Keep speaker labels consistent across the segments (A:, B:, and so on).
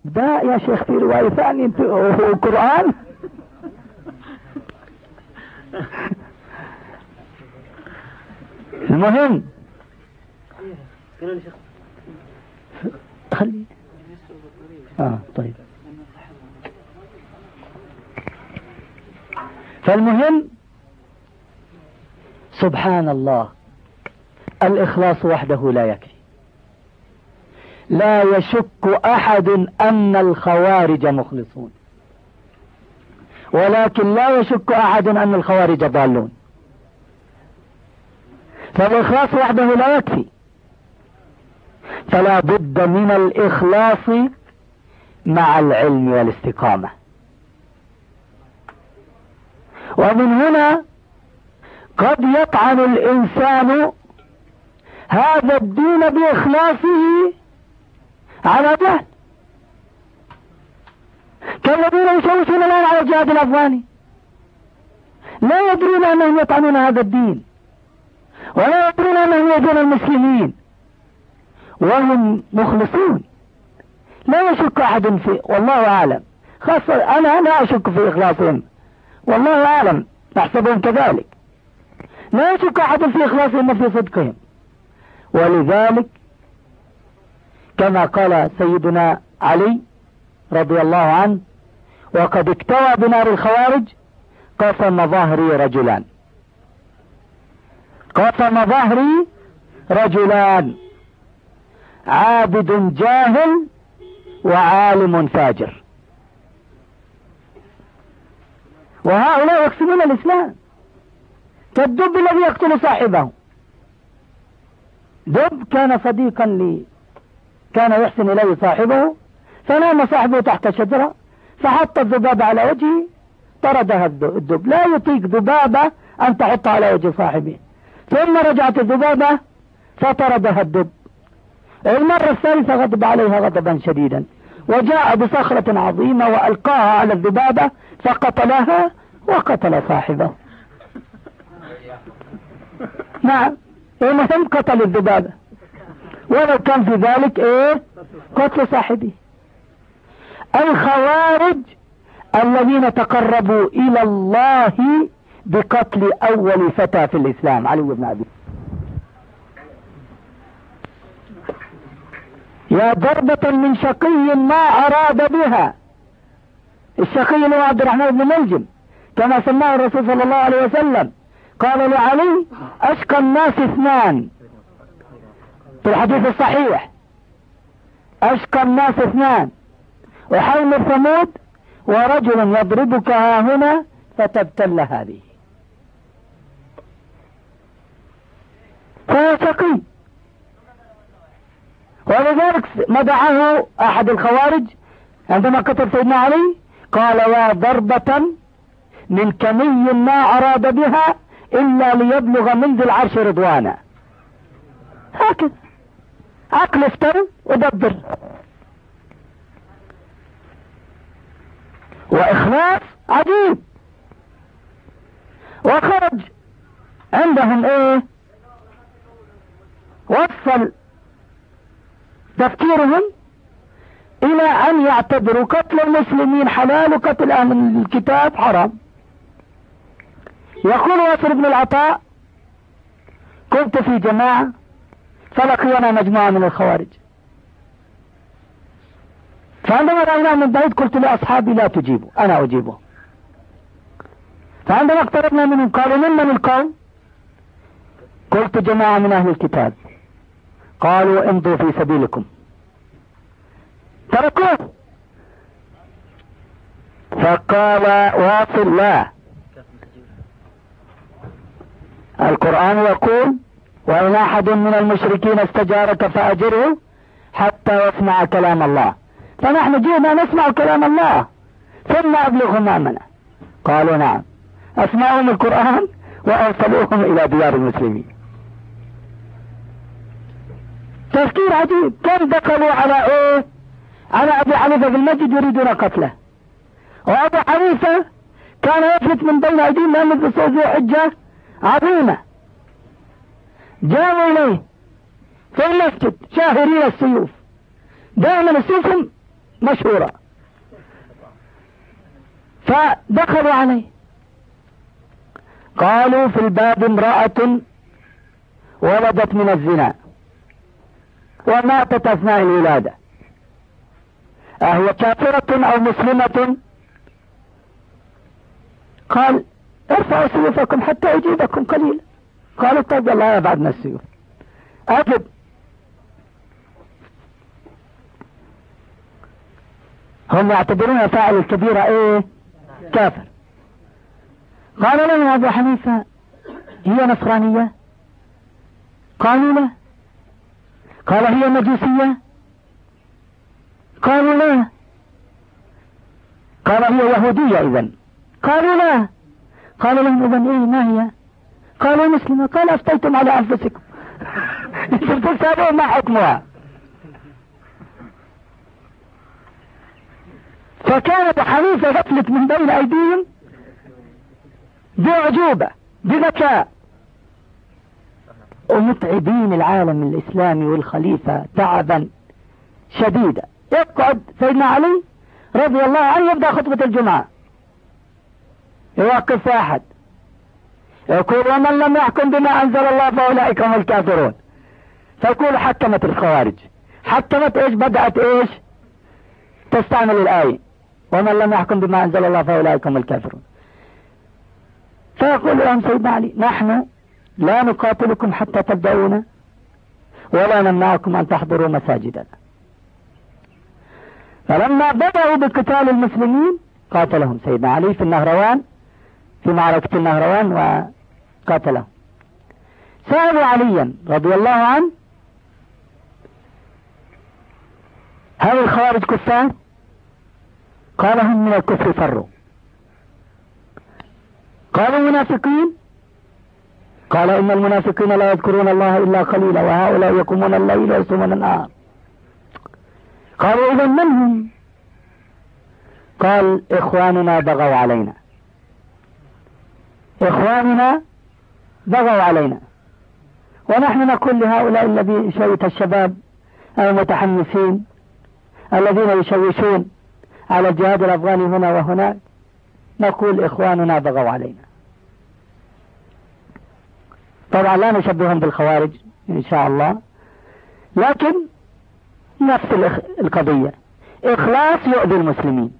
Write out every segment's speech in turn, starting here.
A: ده يا شيخ في رواية ثانية قرآن. المهم خلي طيب. فالمهم سبحان الله، الإخلاص وحده لا يكفي. لا يشك أحد أن الخوارج مخلصون، ولكن لا يشك أحد أن الخوارج ضالون. فالإخلاص وحده لا يكفي، فلا بد من الإخلاص مع العلم والاستقامة. ومن هنا قد يطعن الإنسان هذا الدين بإخلاصه على جهل، كالذين يشوشون الآن على الجهاد الأفغاني، لا يدرون أنهم يطعنون هذا الدين، ولا يدرون أنهم يؤذون المسلمين، وهم مخلصون. لا يشك أحد في، والله أعلم، خاصة أنا لا أشك في إخلاصهم، والله أعلم نحسبهم كذلك. لا يشك أحد في إخلاصهم وفي صدقهم. ولذلك كما قال سيدنا علي رضي الله عنه: وقد اكتوى بنار الخوارج قسم ظهري رجلان، قسم ظهري رجلان، عابد جاهل وعالم فاجر. وهؤلاء يقسمون الإسلام كالدب الذي يقتل صاحبه. دب كان صديقا لي، كان يحسن إليه صاحبه، فنام صاحبه تحت شجرة فحط الذبابة على وجهه، طردها الدب. لا يطيق ذبابة أن تحط على وجه صاحبه، ثم رجعت الذبابة فطردها الدب. المرة الثالثة غضب عليها غضبا شديدا، وجاء بصخرة عظيمة وألقاها على الذبابة فقتلها وقتل صاحبه. نعم، المهم قتل الذبابة، ولو كان في ذلك قتل صاحبه. الخوارج الذين تقربوا إلى الله بقتل أول فتى في الإسلام، علي بن أبي. يا ضربة من شقي ما أراد بها. الشقي هو عبد الرحمن بن ملجم كما سماه الرسول صلى الله عليه وسلم، قال لعلي: أشقى الناس اثنان، في الحديث الصحيح: أشقى الناس اثنان، وحول الثمود، ورجل يضربك ها هنا فتبتل هذه. فهو شقي. ولذلك مدعه أحد الخوارج عندما قتل سيدنا علي، قال: يا ضربة من كمي ما أراد بها إلا ليبلغ من ذي العرش رضوانا. هكذا عقل افتر ودبر. وإخلاص عجيب. وخرج عندهم وصل تفكيرهم إلى أن يعتبروا قتل المسلمين حلال وقتل أهل الكتاب حرام. يقول ياسر بن العطاء: كنت في جماعة فلقينا مجموعة من الخوارج، فعندما رأينا من بعيد قلت لأصحابي: لا تجيبوا، أنا أجيبه. فعندما اقتربنا منهم قالوا: من القوم؟ قلت: جماعة من أهل الكتاب. قالوا: امضوا في سبيلكم. تركوه. فقال واصل: لا، القرآن يقول: وإن أحد من المشركين استجارك فأجره حتى يسمع كلام الله. فنحن جئنا نسمع كلام الله ثم أبلغهم أمنا. قالوا: نعم. أسمعهم القرآن وأرسلوهم إلى ديار المسلمين. تفكير عجيب. كم دخلوا على أبي حنيفة في المسجد يريدون قتله، وأبو حنيفة كان يفلت من بين أيديهم لأنه في ذو حجة عظيمة. جاءوا إليه في المسجد شاهرين السيوف، دائما السيوف مشهورة. فدخلوا عليه قالوا في الباب امرأة ولدت من الزنا وماتت أثناء الولادة، أهي كافرة أو مسلمة؟ قال ارفعوا سيوفكم حتى أجيبكم قليلا. قالوا طيب الله يبعدنا السيوف. أجب. هم يعتبرون فاعل الكبيرة ايه؟ كافر. قال لهم أبو حنيفة هي نصرانية؟ قالوا لا. قال هي مجوسية؟ قالوا لا. قال هي يهودية إذن؟ قالوا لا. قال لهم إذن إيه ما هي؟ قالوا مسلمة. قال أفتيتم على أنفسكم. انتم تسألون ما حكمها. فكان أبو حنيفة يفلت من بين أيديهم بأعجوبة بذكاء، ومتعبين العالم الإسلامي والخليفة تعبا شديدا. يقعد سيدنا علي رضي الله عنه يبدأ خطبة الجمعة، يوقف واحد يقول ومن لم يحكم بما أنزل الله فأولئك هم الكافرون. فيقول حكمت الخوارج. حكمت ايش؟ بدأت ايش؟ تستعمل الآية ومن لم يحكم بما أنزل الله فأولئك هم الكافرون. فيقول لهم سيدنا علي نحن لا نقاتلكم حتى تبدأونا ولا نمنعكم أن تحضروا مساجدنا. فلما بدأوا بقتال المسلمين قاتلهم سيدنا علي في النهروان، في معركة النهروان، وقاتلهم. سألوا عليا رضي الله عنه هل الخوارج كفار؟ قال هم من الكفر فروا. قالوا منافقين؟ قال إن المنافقين لا يذكرون الله إلا قليلا وهؤلاء يقومون الليل ويصومون النهار. قالوا إذن من هم؟ قال إخواننا بغوا علينا. إخواننا بغوا علينا، ونحن نقول لهؤلاء الذين شويت الشباب المتحمسين الذين يشوشون على الجهاد الأفغاني هنا وهناك، نقول إخواننا بغوا علينا. طبعا لا نشبههم بالخوارج إن شاء الله، لكن نفس القضية، إخلاص يؤذي المسلمين.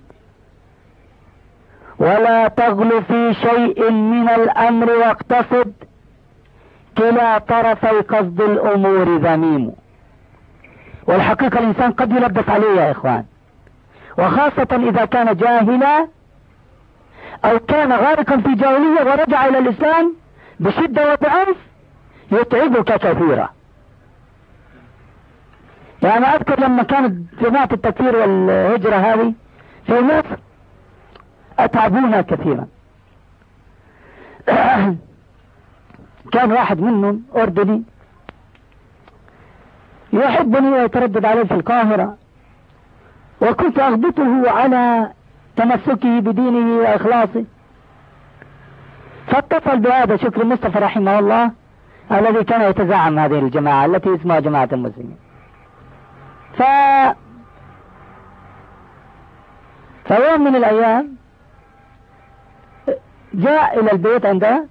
A: ولا تغل في شيء من الأمر واقتصد، كلا طرفي قصد الأمور ذميم. والحقيقة الإنسان قد يلبس عليه يا إخوان، وخاصة إذا كان جاهلا أو كان غارقا في جاهلية ورجع إلى الإسلام بشدة وبعنف يتعبك كثيرا. يعني أذكر لما كانت جماعة التكفير والهجرة هذه في مصر أتعبونا كثيرا. كان واحد منهم أردني يحبني ويتردد عليه في القاهرة، وكنت أغبطه على تمسكه بدينه وإخلاصه. فاتصل بهذا شكري مصطفى رحمه الله الذي كان يتزعم هذه الجماعة التي اسمها جماعة المسلمين. فيوم من الأيام جاء إلى البيت عندها،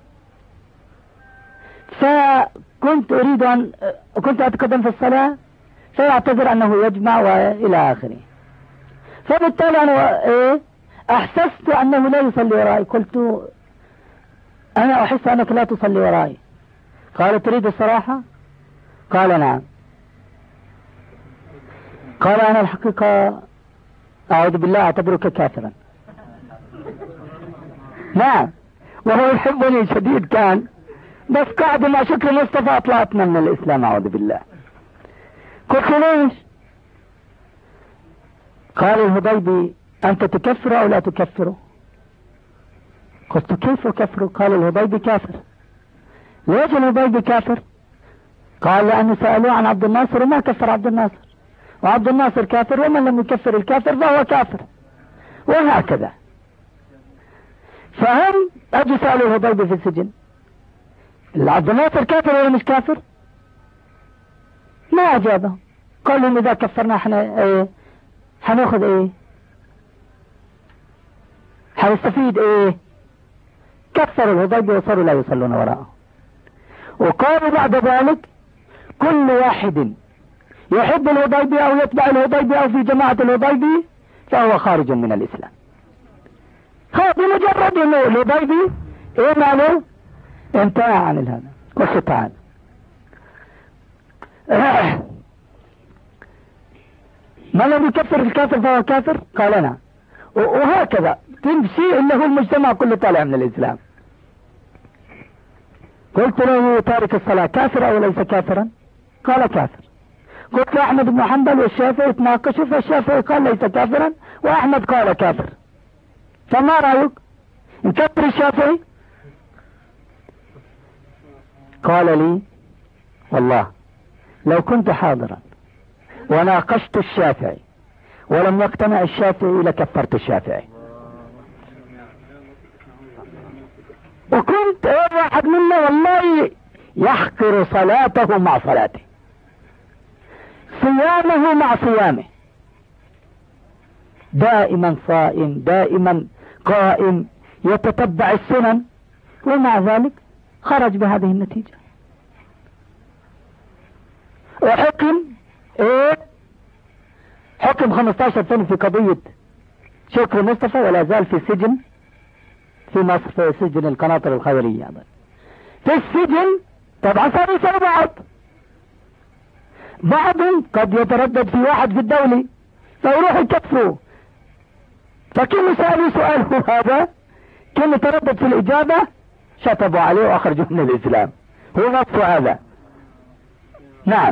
A: فكنت أريد أن كنت أتقدم في الصلاة فيعتذر أنه يجمع وإلى آخره. فبالتالي أنا أحسست أنه لا يصلي ورائي. قلت أنا أحس أنك لا تصلي ورائي. قال تريد الصراحة؟ قال نعم. قال أنا الحقيقة أعوذ بالله أعتبرك كافرا. نعم، وهو يحبني شديد كان، بس قاعد مع شكل مصطفى أطلعتنا من الإسلام أعوذ بالله. قلت ليش؟ قال الهضيبي أنت تكفر أو لا تكفره؟ قلت كيف أكفره؟ قال الهضيبي كافر. ليش الهضيبي كافر؟ قال لأنه سألوه عن عبد الناصر وما كفر عبد الناصر، وعبد الناصر كافر، ومن لم يكفر الكافر فهو كافر، وهكذا. فهم أجوا سألوا الهضيبي في السجن عبد الناصر كافر ولا مش كافر؟ ما أجابهم. قال لهم إذا كفرنا احنا هناخذ ايه؟ هنستفيد ايه؟ كثروا الهضيبي وصاروا لا يصلون وراءه. وقالوا بعد ذلك كل واحد يحب الهضيبي او يتبع الهضيبي او في جماعة الهضيبي فهو خارج من الاسلام. هذا مجرد انه الهضيبي ايه ماله؟ انتهى عن هذا. وش تعالى ما لم يكفر الكافر فهو كافر؟ قال نعم. وهكذا تمشي انه المجتمع كله طالع من الاسلام. قلت له تارك الصلاة كافر او ليس كافرا؟ قال كافر. قلت له احمد بن حنبل والشافعي تناقشوا، فالشافعي قال ليس كافرا واحمد قال كافر، فما رايك؟ نكفر الشافعي؟ قال لي والله لو كنت حاضرا وناقشت الشافعي ولم يقتنع الشافعي لكفرت الشافعي. وكنت واحد منا والله يحقر صلاته مع صلاته، صيامه مع صيامه، دائما صائم دائما قائم يتتبع السنن، ومع ذلك خرج بهذه النتيجة. وحكم ايه؟ حكم 15 سنة في قضية شكر مصطفى، ولا زال في السجن في مصر، في سجن القناطر الخيرية في السجن. طبعا صار يسأل بعضهم قد يتردد في واحد في الدولة فيروح يكفره، فكل سألوا سؤاله هذا كل تردد في الإجابة شطبوا عليه وأخرجوه من الإسلام. هو نفس هذا. نعم.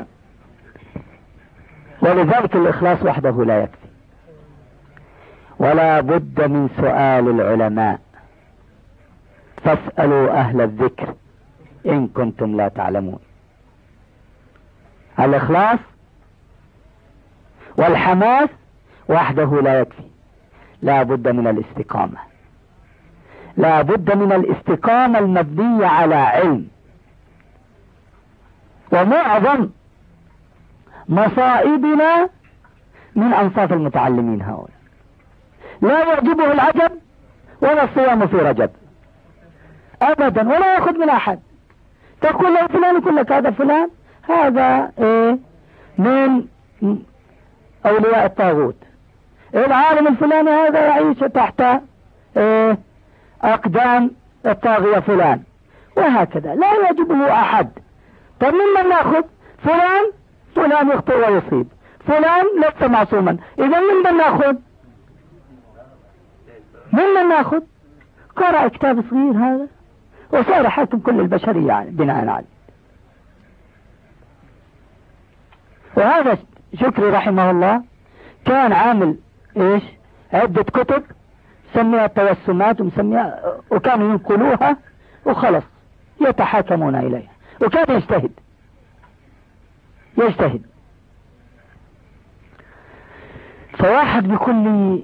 A: ولذلك الإخلاص وحده لا يكفي، ولا بد من سؤال العلماء، فاسألوا أهل الذكر إن كنتم لا تعلمون. الإخلاص والحماس وحده لا يكفي، لا بد من الاستقامة، لا بد من الاستقامة المبنية على علم. ومعظم مصائبنا من أنصاف المتعلمين هؤلاء، لا يعجبه العجب ولا الصيام في رجب أبدا، ولا يأخذ من أحد. تقول له فلان يقول لك هذا فلان هذا إيه من أولياء الطاغوت، العالم الفلاني هذا يعيش تحت إيه أقدام الطاغية فلان، وهكذا لا يعجبه أحد. طب ممن نأخذ؟ فلان يخطئ ويصيب، فلان ليس معصوما، إذا ممن نأخذ؟ قرأ كتاب صغير هذا وصار حاكم كل البشرية يعني بناء عليه. وهذا شكري رحمه الله كان عامل ايش عدة كتب سميها التوسمات ومسميها، وكانوا ينقلوها وخلص يتحاكمون اليها، وكان يجتهد. فواحد بيقول لي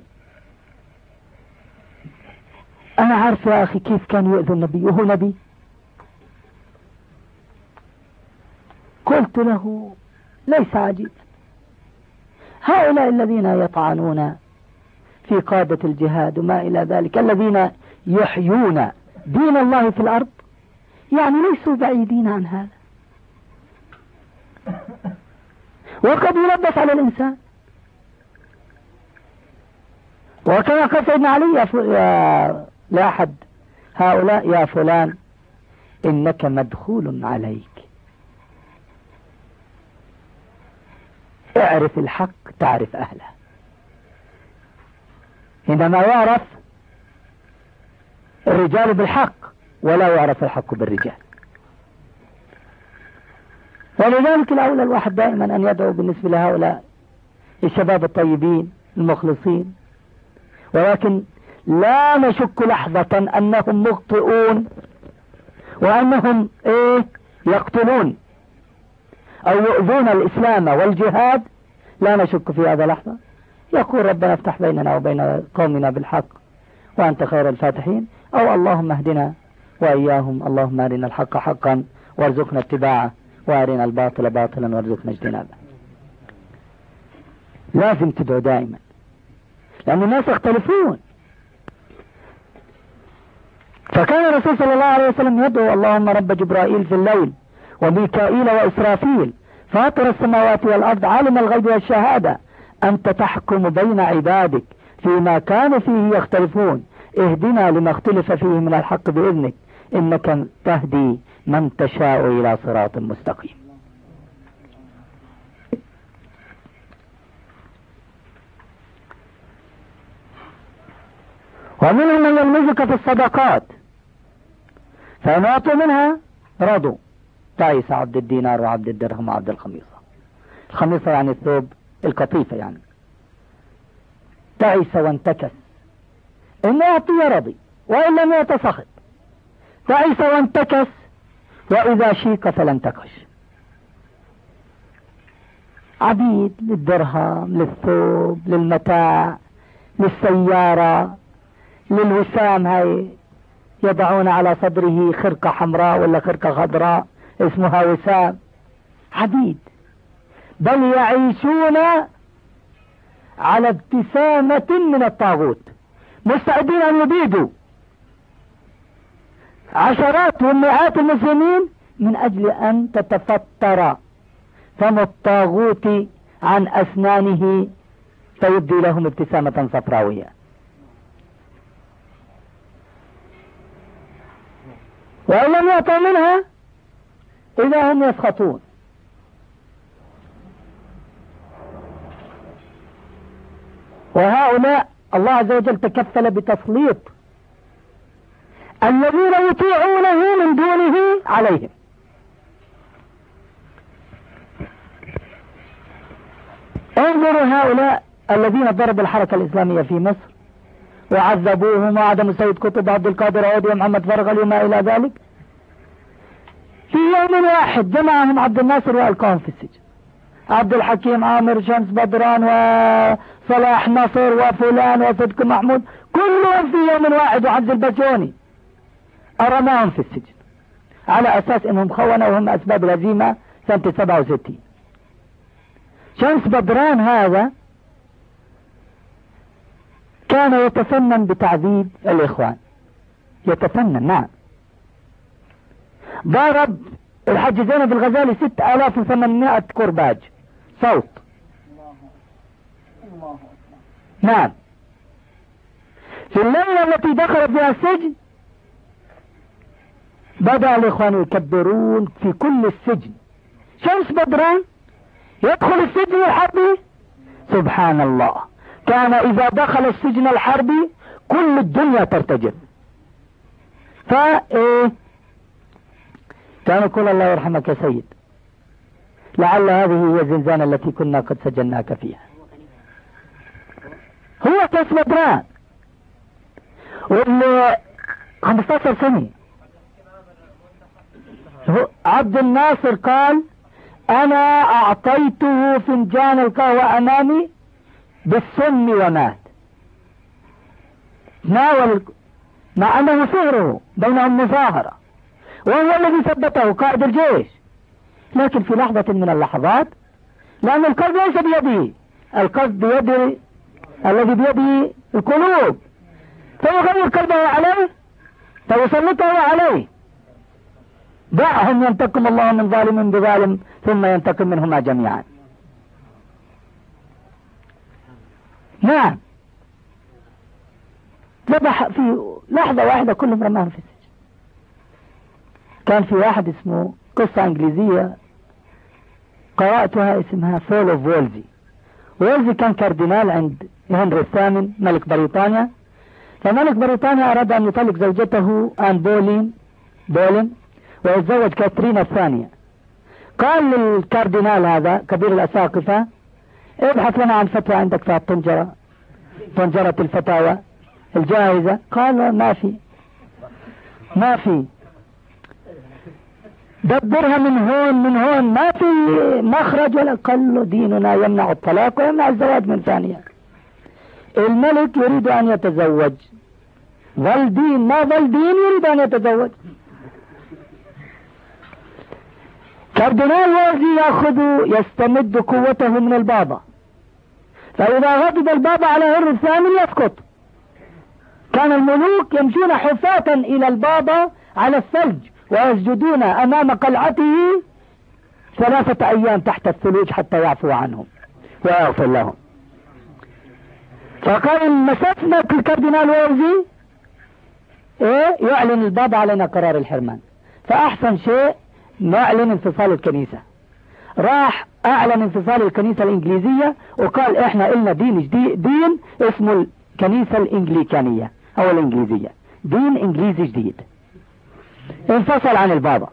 A: انا عارف يا اخي كيف كان يؤذي النبي وهو نبي. قلت له ليس عجيب، هؤلاء الذين يطعنون في قادة الجهاد وما الى ذلك، الذين يحيون دين الله في الارض، يعني ليسوا بعيدين عن هذا، وقد يلبس على الانسان. وكما قال سيدنا علي لأحد هؤلاء يا فلان إنك مدخول عليك، اعرف الحق تعرف أهله. إنما يعرف الرجال بالحق ولا يعرف الحق بالرجال. ولذلك الأولى الواحد دائما أن يدعو بالنسبة لهؤلاء الشباب الطيبين المخلصين، ولكن لا نشك لحظة أنهم مخطئون وأنهم يقتلون أو يؤذون الإسلام والجهاد، لا نشك في هذا لحظة. يقول ربنا افتح بيننا وبين قومنا بالحق وأنت خير الفاتحين، أو اللهم اهدنا وإياهم، اللهم أرنا الحق حقا وارزقنا اتباعه وأرنا الباطل باطلا وارزقنا اجتنابه. لازم تدعو دائما لأن الناس يختلفون. فكان الرسول صلى الله عليه وسلم يدعو اللهم رب جبرائيل في الليل وميكائيل وإسرافيل فاطر السماوات والأرض عالم الغيب والشهادة أنت تحكم بين عبادك فيما كانوا فيه يختلفون اهدنا لما اختلف فيه من الحق بإذنك إنك تهدي من تشاء إلى صراط مستقيم. ومنهم من يلمزك في الصدقات فإن أعطوا منها رضوا تعيس عبد الدينار وعبد الدرهم وعبد الخميصة. الخميصة يعني الثوب القطيفة يعني. تعيس وانتكس إن أعطي رضي وإن لم يتصخط. تعيس وانتكس وإذا شيك فلن تكش. عبيد للدرهم للثوب للمتاع للسيارة للوسام هاي يضعون على صدره خرقة حمراء ولا خرقة خضراء اسمها وسام. عبيد بل يعيشون على ابتسامة من الطاغوت مستعدين أن يبيدوا عشرات ومئات المسلمين من أجل أن تتفتر فم الطاغوت عن أسنانه فيبدي لهم ابتسامة صفراوية. وإن لم يعطوا منها إذا هم يسخطون. وهؤلاء الله عز وجل تكفل بتسليط الذين يطيعونه من دونه عليهم. انظروا هؤلاء الذين ضربوا الحركة الإسلامية في مصر وعذبوهم وعدموا سيد قطب عبد القادر عودي ومحمد فرغلي وما إلى ذلك. في يوم واحد جمعهم عبد الناصر وألقاهم في السجن. عبد الحكيم عامر شمس بدران وصلاح نصر وفلان وصدق محمود كلهم في يوم واحد وعبد البجوني أرماهم في السجن على أساس أنهم خونوا وهم أسباب الهزيمة سنة 67. شمس بدران هذا كان يتفنن بتعذيب الإخوان يتفنن. نعم ضرب الحج زينب الغزالي 6800 كرباج صوت. نعم في الليلة التي دخل فيها السجن بدأ الإخوان يكبرون في كل السجن. شمس بدران يدخل السجن الحربي سبحان الله كان إذا دخل السجن الحربي كل الدنيا ترتجف. كان يقول الله يرحمك يا سيد لعل هذه هي الزنزانة التي كنا قد سجناك فيها. هو شمس بدران واللي 15 سنة. عبد الناصر قال أنا أعطيته فنجان القهوة أمامي بالسم ومات. ناول مع أنه صهره بينهم مظاهرة وهو الذي ثبته قائد الجيش. لكن في لحظة من اللحظات لأن القلب ليس بيده القلب بيد الذي بيده القلوب فيغير قلبه عليه فيسلطه عليه. دعهم ينتقم الله من ظالم بظالم ثم ينتقم منهما جميعا. نعم ذبح في لحظة واحدة كلهم رماهم في السجن. كان في واحد اسمه قصة انجليزية قرأتها اسمها فول اوف وولزي. وولزي كان كاردينال عند هنري الثامن ملك بريطانيا. فملك بريطانيا أراد أن يطلق زوجته آن بولين ويتزوج كاترينا الثانية. قال للكاردينال هذا كبير الأساقفة ابحث لنا عن فتوى عندك في طنجرة الفتاوى الجاهزة. قال ما في دبرها من هون ما في مخرج ولا. قال له ديننا يمنع الطلاق ويمنع الزواج من ثانية. الملك يريد أن يتزوج ظل دين ما ظل دين يريد أن يتزوج. كاردينال وولزي يستمد قوته من البابا فإذا غضب البابا على هنري الثامن يسقط. كان الملوك يمشون حفاة إلى البابا على الثلج ويسجدون أمام قلعته 3 أيام تحت الثلوج حتى يعفو عنهم ويغفر لهم. فقال مسكنا الكاردينال وولزي يعلن البابا علينا قرار الحرمان، فأحسن شيء نعلن انفصال الكنيسة. راح أعلن انفصال الكنيسة الإنجليزية وقال إحنا إلنا دين جديد، دين اسمه الكنيسة الإنجليكانية أو الإنجليزية، دين إنجليزي جديد. انفصل عن البابا.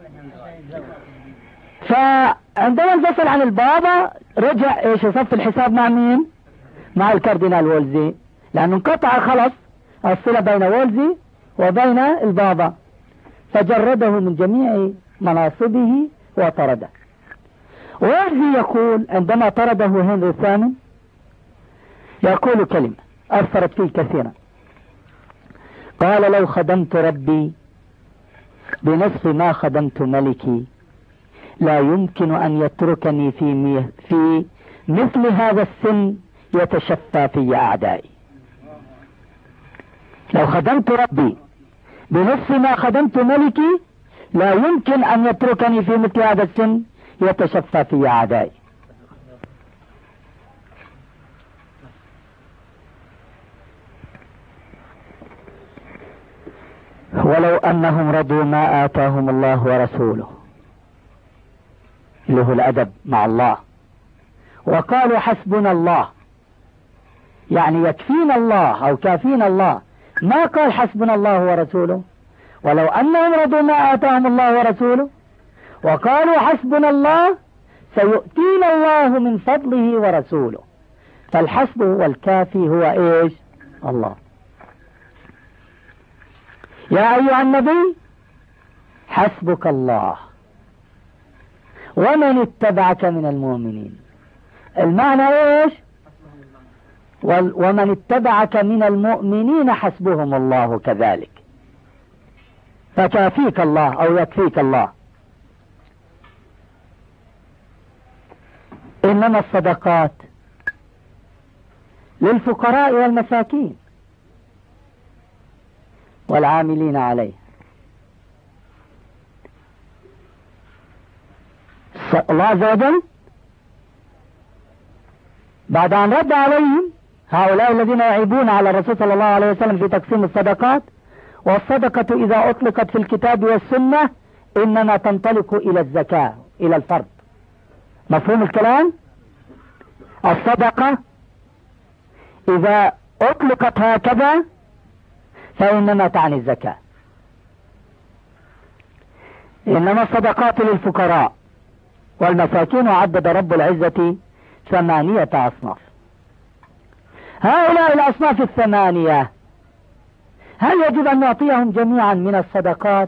A: فعندما انفصل عن البابا رجع يصف الحساب مع مين؟ مع الكاردينال وولزي، لأنه انقطع خلص الصلة بين وولزي وبين البابا، فجرده من جميع مناصبه وطرده. وولزي يقول عندما طرده هنري الثامن يقول كلمة أثرت فيه كثيرا، قال: لو خدمت ربي بنصف ما خدمت ملكي لا يمكن أن يتركني في مثل هذا السن يتشفى في أعدائي. لو خدمت ربي بنصف ما خدمت ملكي لا يمكن أن يتركني في مثل هذا السن يتشفى في أعدائي. ولو أنهم رضوا ما آتاهم الله ورسوله، له الأدب مع الله، وقالوا حسبنا الله، يعني يكفينا الله أو كافينا الله، ما قال حسبنا الله ورسوله. ولو أنهم رضوا ما آتاهم الله ورسوله وقالوا حسبنا الله سيؤتينا الله من فضله ورسوله، فالحسب والكافي هو إيش؟ الله. يا أيها النبي حسبك الله ومن اتبعك من المؤمنين. المعنى إيش؟ ومن اتبعك من المؤمنين حسبهم الله كذلك، فكافيك الله أو يكفيك الله. إنما الصدقات للفقراء والمساكين والعاملين عليه. الله عز وجل بعد أن رد عليهم هؤلاء الذين يعيبون على الرسول صلى الله عليه وسلم في تقسيم الصدقات، والصدقة إذا أطلقت في الكتاب والسنة إنما تنطلق إلى الزكاة، إلى الفرض. مفهوم الكلام؟ الصدقة إذا أطلقت هكذا فإنما تعني الزكاة. إنما الصدقات للفقراء والمساكين، وعدد رب العزة 8 أصناف. هؤلاء الأصناف 8 هل يجب أن نعطيهم جميعا من الصدقات،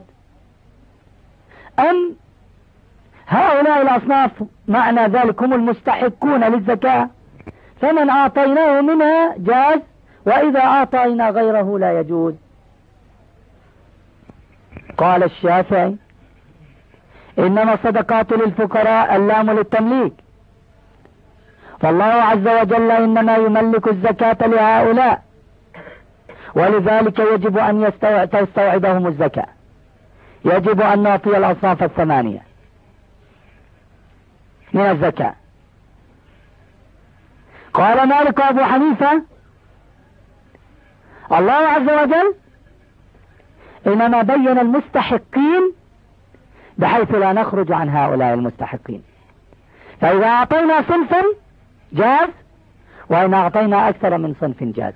A: أم هؤلاء الأصناف معنى ذلك هم المستحقون للزكاة، فمن أعطيناه منها جاز، وإذا أعطينا غيره لا يجوز؟ قال الشافعي: إنما الصدقات للفقراء، اللام للتمليك، فالله عز وجل إنما يملك الزكاة لهؤلاء، ولذلك يجب أن تستوعبهم الزكاة. يجب أن نعطي الأصناف 8 من الزكاة. قال مالك وأبو حنيفة: الله عز وجل إنما بين المستحقين بحيث لا نخرج عن هؤلاء المستحقين، فإذا أعطينا صنفا جاز، وإن أعطينا أكثر من صنف جاز.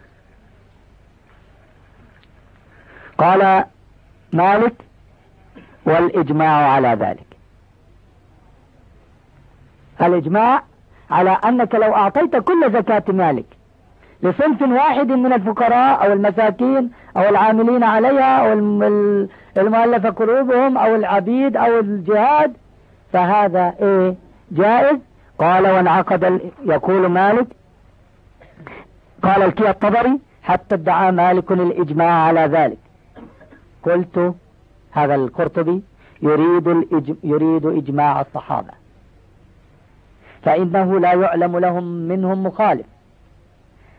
A: قال مالك: والإجماع على ذلك. الإجماع على أنك لو أعطيت كل زكاة مالك لصنف واحد من الفقراء أو المساكين أو العاملين عليها أو المؤلفة قلوبهم أو العبيد أو الجهاد فهذا جائز. قال: وانعقد، يقول مالك، قال الكي الطبري: حتى ادعى مالك الإجماع على ذلك. قلت: هذا القرطبي يريد إجماع الصحابة، فإنه لا يعلم لهم منهم مخالف،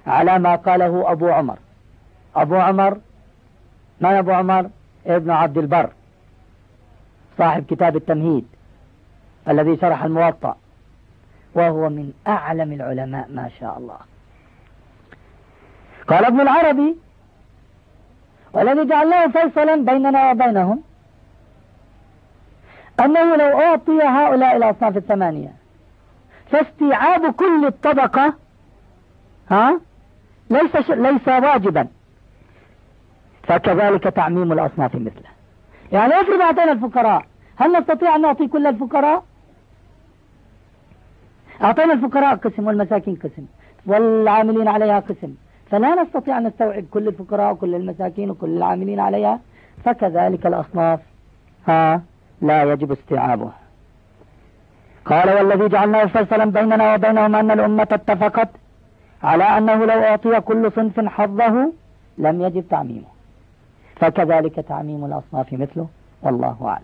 A: على ما قاله أبو عمر. أبو عمر من أبو عمر؟ ابن عبد البر صاحب كتاب التمهيد الذي شرح الموطأ، وهو من أعلم العلماء ما شاء الله. قال ابن العربي: والذي جعلناه فيصلا بيننا وبينهم أنه لو أعطي هؤلاء الأصناف الثمانية فاستيعاب كل الطبقة ليس واجبا، فكذلك تعميم الأصناف مثله. يعني افرض أعطينا الفقراء، هل نستطيع أن نعطي كل الفقراء؟ أعطينا الفقراء قسم والمساكين قسم والعاملين عليها قسم، فلا نستطيع أن نستوعب كل الفقراء وكل المساكين وكل العاملين عليها، فكذلك الأصناف لا يجب استيعابها. قال: والذي جعلناه فيصلا بيننا وبينهم أن الأمة اتفقت على أنه لو أعطي كل صنف حظه لم يجب تعميمه، فكذلك تعميم الأصناف مثله، والله أعلم.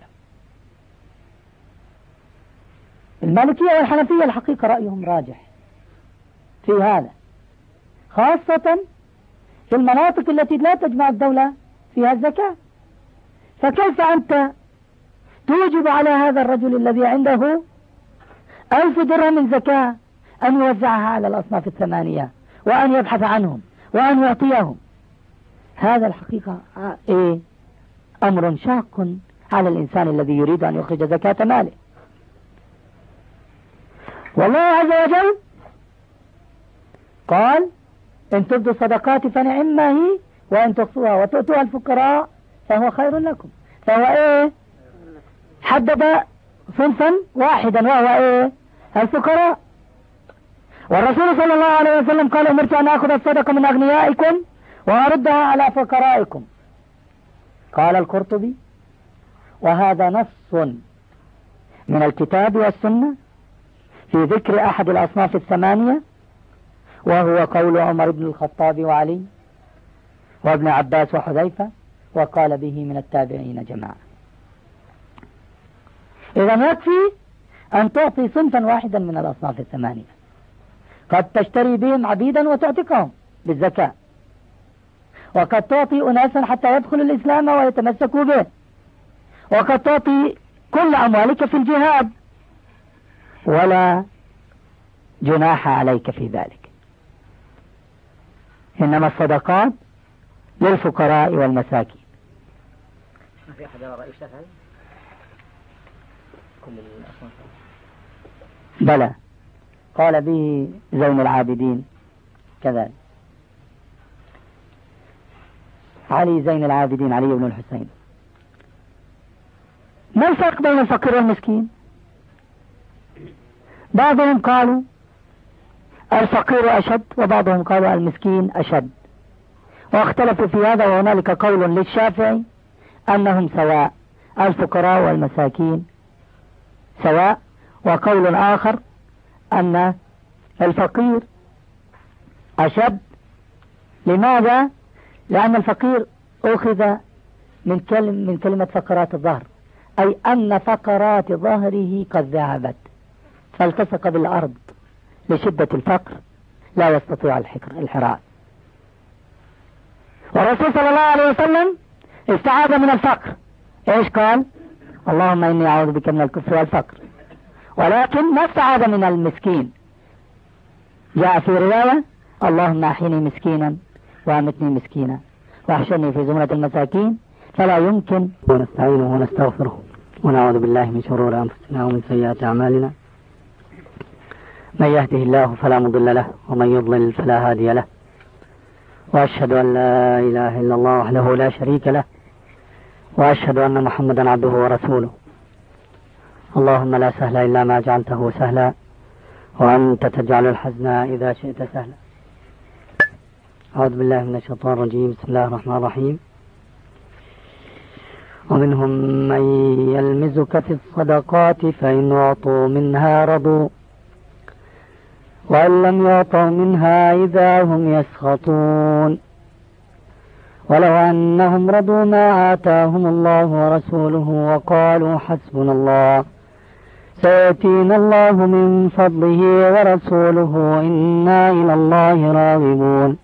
A: المالكية والحنفية الحقيقة رأيهم راجح في هذا، خاصة في المناطق التي لا تجمع الدولة فيها الزكاة. فكيف أنت توجب على هذا الرجل الذي عنده 1000 درهم زكاة أن يوزعها على الأصناف الثمانية وأن يبحث عنهم وأن يعطيهم؟ هذا الحقيقة أمر شاق على الإنسان الذي يريد أن يخرج زكاة ماله. والله عز وجل قال: إن تبدوا الصدقات فنعما هي وإن تخفوها وتؤتوها الفقراء فهو خير لكم. فهو حدد صنفا واحدا وهو الفقراء. والرسول صلى الله عليه وسلم قال: أمرت أن أخذ الصدقة من أغنيائكم وأردها على فقرائكم. قال القرطبي: وهذا نص من الكتاب والسنة في ذكر أحد الأصناف الثمانية، وهو قول عمر بن الخطاب وعلي وابن عباس وحذيفة، وقال به من التابعين جماعة. إذا يكفي أن تعطي صنفا واحدا من الأصناف الثمانية، قد تشتري بهم عبيدا وتعتقهم بالزكاة، وقد تعطي أناسا حتى يدخل الإسلام ويتمسكوا به، وقد تعطي كل أموالك في الجهاد، ولا جناح عليك في ذلك. إنما الصدقات للفقراء والمساكين.
B: ما في أحد يرى رأي الشافعي؟ كل الأصناف؟
A: بلى، قال به زين العابدين كذلك، علي زين العابدين علي بن الحسين. ما الفرق بين الفقير والمسكين؟ بعضهم قالوا الفقير أشد، وبعضهم قالوا المسكين أشد، واختلفوا في هذا. وهنالك قول للشافعي أنهم سواء، الفقراء والمساكين سواء، وقول آخر أن الفقير أشد. لماذا؟ لأن الفقير أخذ من كلمة فقرات الظهر، أي أن فقرات ظهره قد ذهبت فالتصق بالأرض لشدة الفقر، لا يستطيع الحراء. والرسول صلى الله عليه وسلم استعاذ من الفقر، ايش قال؟ اللهم إني أعوذ بك من الكفر والفقر. ولكن ما استعاذ من المسكين. جاء في رواية: اللهم أحيني مسكينا وأمتني مسكينا واحشرني في زمرة المساكين. فلا يمكن. ونستعينه ونستغفره ونعوذ بالله من شرور أنفسنا ومن سيئات أعمالنا. من يهده الله فلا مضل له ومن يضلل فلا هادي له، وأشهد أن لا إله إلا الله وحده لا شريك له، وأشهد أن محمدا عبده ورسوله. اللهم لا سهل إلا ما جعلته سهلا وأنت تجعل الحزن إذا شئت سهلا. أعوذ بالله من الشيطان الرجيم. بسم الله الرحمن الرحيم. ومنهم من يلمزك في الصدقات فإن أعطوا منها رضوا وإن لم يعطوا منها إذا هم يسخطون ولو أنهم رضوا ما آتاهم الله ورسوله وقالوا حسبنا الله سيأتينا الله من فضله ورسوله إنا إلى الله راغبون.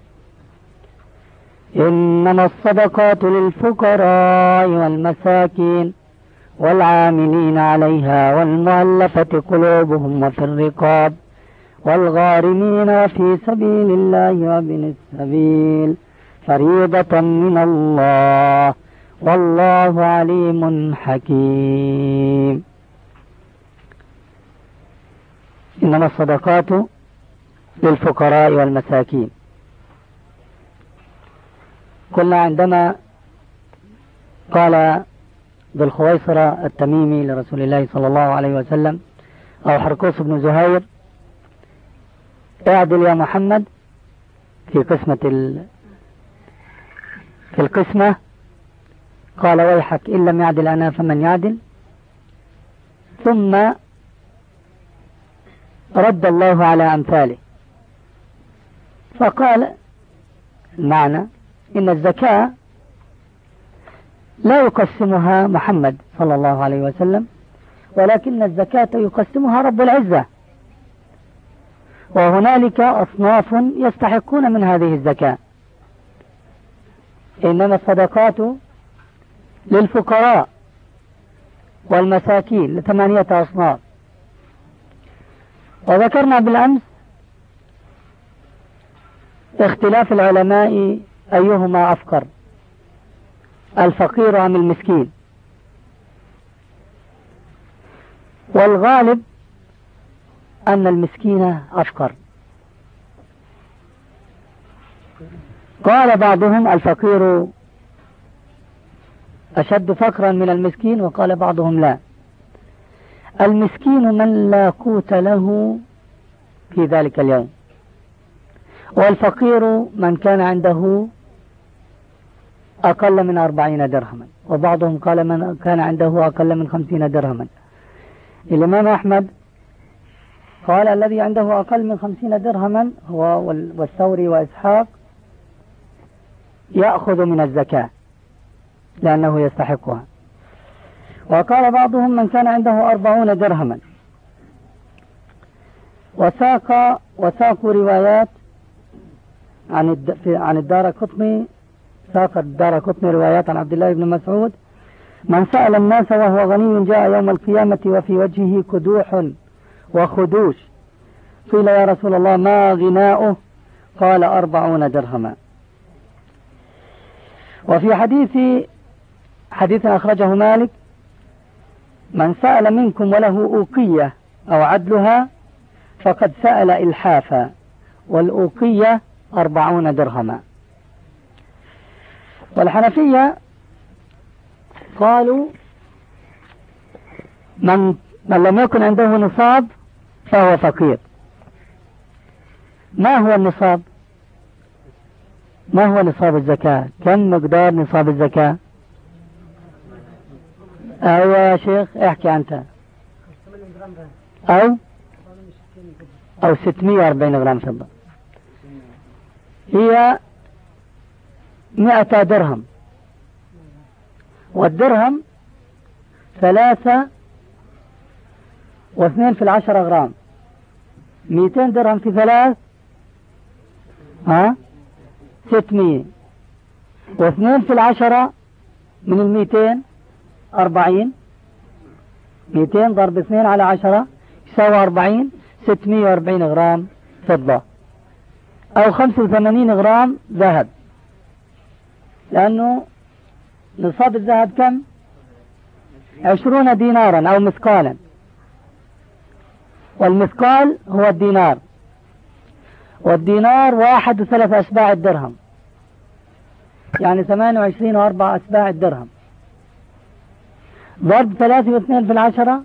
A: إنما الصدقات للفقراء والمساكين والعاملين عليها والمؤلفة قلوبهم وفي الرقاب والغارمين وفي سبيل الله وابن السبيل فريضة من الله والله عليم حكيم. إنما الصدقات للفقراء والمساكين. قلنا عندما قال ذو الخويصرة التميمي لرسول الله صلى الله عليه وسلم أو حرقوس بن زهير اعدل يا محمد في القسمة، قال ويحك إن لم يعدل أنا فمن يعدل. ثم رد الله على أمثاله فقال المعنى إن الزكاة لا يقسمها محمد صلى الله عليه وسلم، ولكن الزكاة يقسمها رب العزة، وهنالك أصناف يستحقون من هذه الزكاة. إنما الصدقات للفقراء والمساكين ل8 أصناف. وذكرنا بالأمس اختلاف العلماء أيهما أفقر، الفقير أم المسكين، والغالب أن المسكين أفقر. قال بعضهم الفقير أشد فقرا من المسكين، وقال بعضهم لا، المسكين من لا قوت له في ذلك اليوم، والفقير من كان عنده أقل من 40 درهما، وبعضهم قال من كان عنده أقل من 50 درهما. الإمام أحمد قال الذي عنده أقل من 50 درهما هو والثوري وإسحاق يأخذ من الزكاة لأنه يستحقها. وقال بعضهم من كان عنده 40 درهما. وساقوا روايات عن الدارقطني، ساق الدارقطني روايات عن عبد الله بن مسعود: من سأل الناس وهو غني جاء يوم القيامة وفي وجهه كدوح وخدوش، قيل يا رسول الله ما غناؤه؟ قال 40 درهما. وفي حديث أخرجه مالك: من سأل منكم وله أوقية أو عدلها فقد سأل إلحافا، والأوقية 40 درهما. والحنفية قالوا من لم يكن عنده نصاب فهو فقير. ما هو النصاب؟ ما هو نصاب الزكاة؟ كم مقدار نصاب الزكاة؟ أيوة يا شيخ احكي أنت. أو 640 غرام فضة، هي 100 درهم، والدرهم 3 و2 في 10 غرام، 200 درهم في 3 600، و2 في 10 من 200 40، 200 ضرب 2 على 10 يساوي 640 غرام فضة، أو 85 غرام ذهب، لأنه نصاب الذهب كم؟ 20 دينارا أو مثقالا، والمثقال هو الدينار، والدينار 1 و3 أسباع الدرهم، يعني 28 و4 أسباع الدرهم، ضرب 3 و2 في 10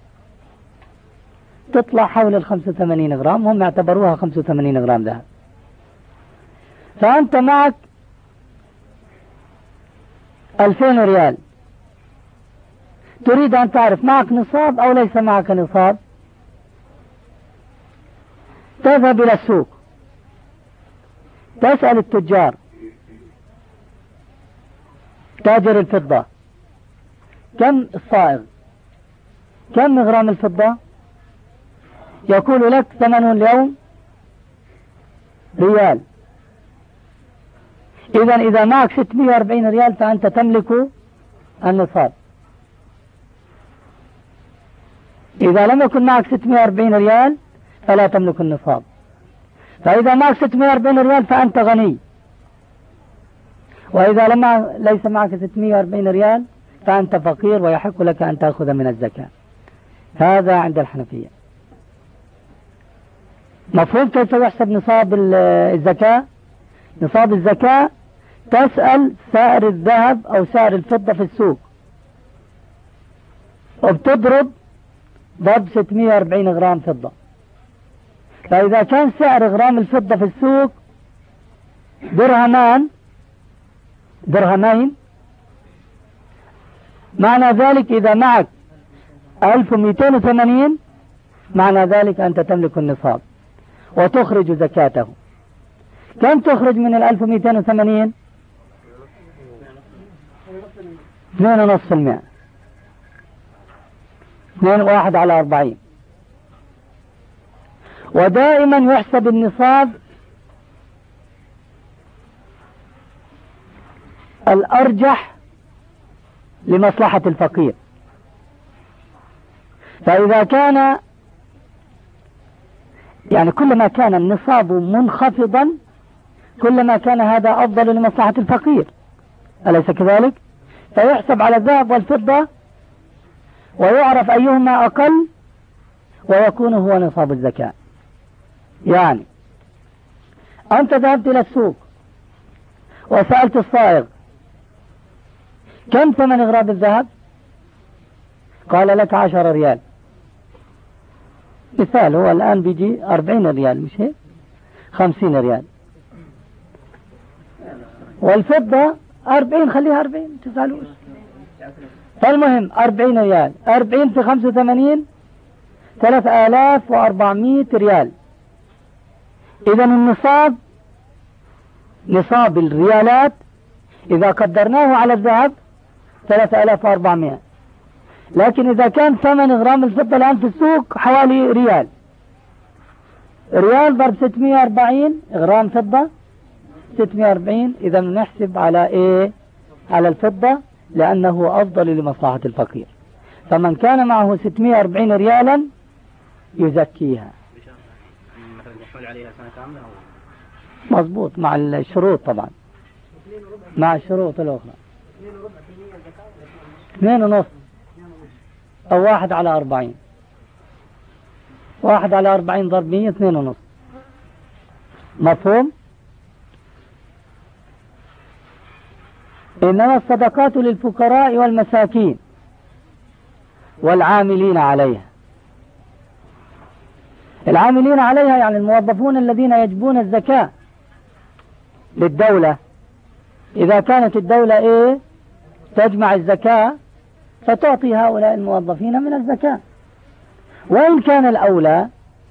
A: تطلع حول 85 غرام، هم يعتبروها 85 غرام ذهب. فأنت معك 2000 ريال، تريد أن تعرف معك نصاب أو ليس معك نصاب، تذهب إلى السوق تسأل التجار، تاجر الفضة: كم الصائغ؟ كم غرام الفضة؟ يقول لك ثمن اليوم ريال. إذا معك 640 ريال فأنت تملك النصاب. إذا لم يكن معك 640 ريال فلا تملك النصاب. فإذا معك 640 ريال فأنت غني، وإذا ليس معك 640 ريال فأنت فقير ويحق لك أن تأخذ من الزكاة. هذا عند الحنفية. مفهوم كيف يحسب نصاب الزكاة؟ نصاب الزكاة تسأل سعر الذهب أو سعر الفضة في السوق، وبتضرب ضرب 640 غرام فضة. فإذا كان سعر غرام الفضة في السوق درهمين، معنى ذلك إذا معك 1280 معنى ذلك أنت تملك النصاب وتخرج زكاته. كم تخرج من 1280؟ 2.5%، 2 على 40. ودائما يحسب النصاب الأرجح لمصلحة الفقير. فإذا كان كلما كان النصاب منخفضا كلما كان هذا أفضل لمصلحة الفقير، أليس كذلك؟ فيحسب على الذهب والفضة ويعرف أيهما أقل ويكون هو نصاب الزكاة. يعني أنت ذهبت إلى السوق وسألت الصائغ كم ثمن غراب الذهب؟ قال لك 10 ريال مثال، هو الآن بيجي 40 ريال مش هيك؟ 50 ريال. والفضة 40، خليها 40 تزعلوش. فالمهم 40 ريال، 40 في 85 3400 ريال. إذا النصاب، نصاب الريالات إذا قدرناه على الذهب 3400، لكن إذا كان ثمن غرام الفضة الآن في السوق حوالي ريال ضرب 640 غرام فضة 640. إذا نحسب على إيه؟ على الفضة، لأنه أفضل لمصلحة الفقير. فمن كان معه 640 ريالا يزكيها. مضبوط مع الشروط طبعا، مع الشروط الأخرى. 2.5 أو 1 على 40. 1 على 40 ضرب 100 2.5. مفهوم؟ إنما الصدقات للفقراء والمساكين والعاملين عليها. العاملين عليها يعني الموظفون الذين يجبون الزكاة للدولة. إذا كانت الدولة تجمع الزكاة فتعطي هؤلاء الموظفين من الزكاة. وإن كان الأولى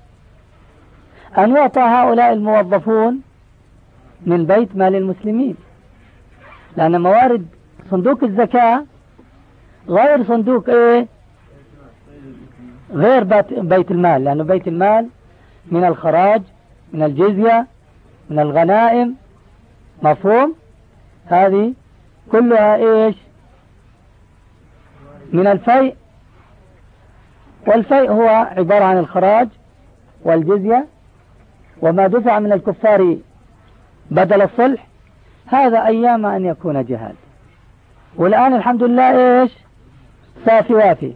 A: أن يعطى هؤلاء الموظفون من بيت مال المسلمين، لأن موارد صندوق الزكاة غير صندوق غير بيت المال، لأنه بيت المال من الخراج، من الجزية، من الغنائم. مفهوم؟ هذه كلها من الفيء، والفيء هو عبارة عن الخراج والجزية وما دفع من الكفار بدل الصلح. هذا أيام أن يكون جهاد، والآن الحمد لله صافي وافي،